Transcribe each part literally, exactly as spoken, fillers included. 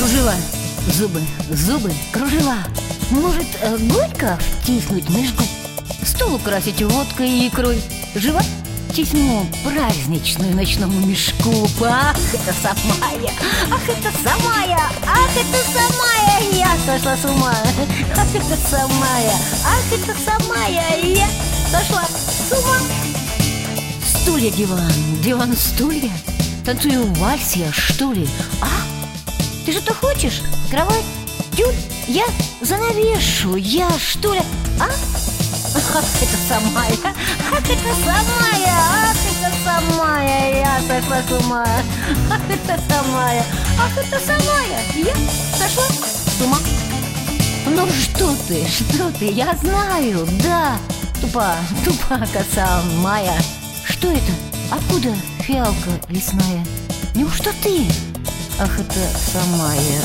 Кружева, зубы, зубы, кружева. Может, э, горько втиснуть меж губ? Стол украсить водкой и икрой. Живо тесьму праздничную ночному мешку. Ах, это самая, ах, это самая, ах, это самая, я сошла с ума. Ах, это самая, ах, это самая, я сошла с ума. Стулья, диван, диван, стулья. Танцую вальс я, что ли? А? Ты что-то хочешь? Кровать? Тюль? Я занавешу, я что ли? А? Ах, это самая, ах, это самая, ах, это самая, я сошла с ума. Ах, это самая, ах, это самая, я сошла с ума. Ну что ты, что ты, я знаю, да. Тупа, тупа коса моя. Что это? Откуда фиалка лесная? Неужто ты? Ах, это самая.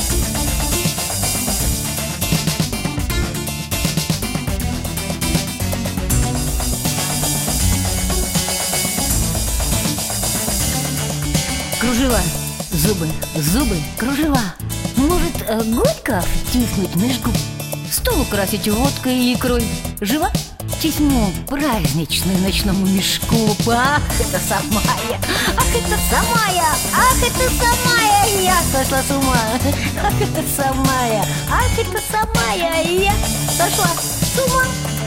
Кружева, зубы, зубы, кружева. Может, э, горько втиснуть меж губ? Стол украсить водкой и икрой. Жива? Тесьму праздничную ночному мешку. Ах, это самая, ах, это самая, ах, это самая, я сошла с ума. Ах, это самая, ах, это самая, я сошла с ума.